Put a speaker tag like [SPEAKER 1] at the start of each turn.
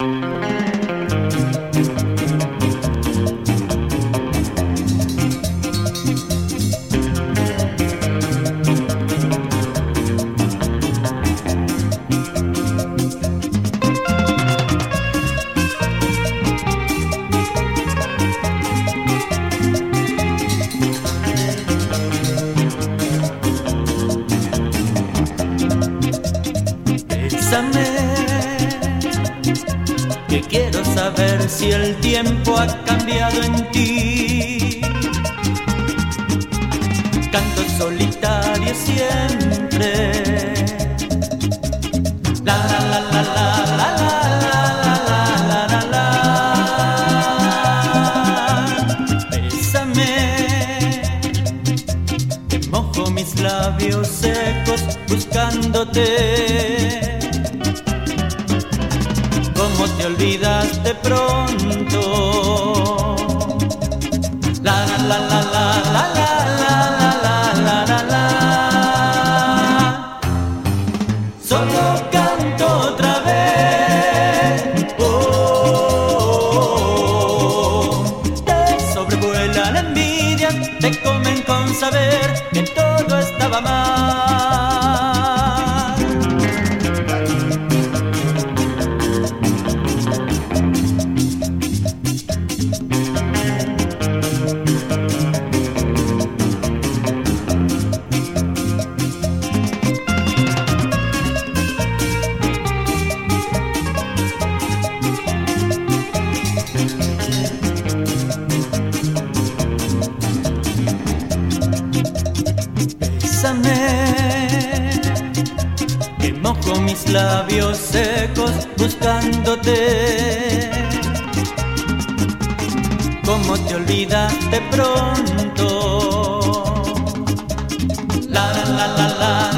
[SPEAKER 1] Que quiero saber si el tiempo ha cambiado en ti. Canto solitario siempre. La la la la la la la la la. Bésame, que mojo mis labios secos buscándote. ¿Cómo te olvidaste pronto? La la la la la la la la la la la. Solo canto otra vez. Te sobrevuela la envidia, te comen con saber que todo estaba mal. Que mojo mis labios secos buscándote. ¿Cómo te olvidaste pronto? La la la la la.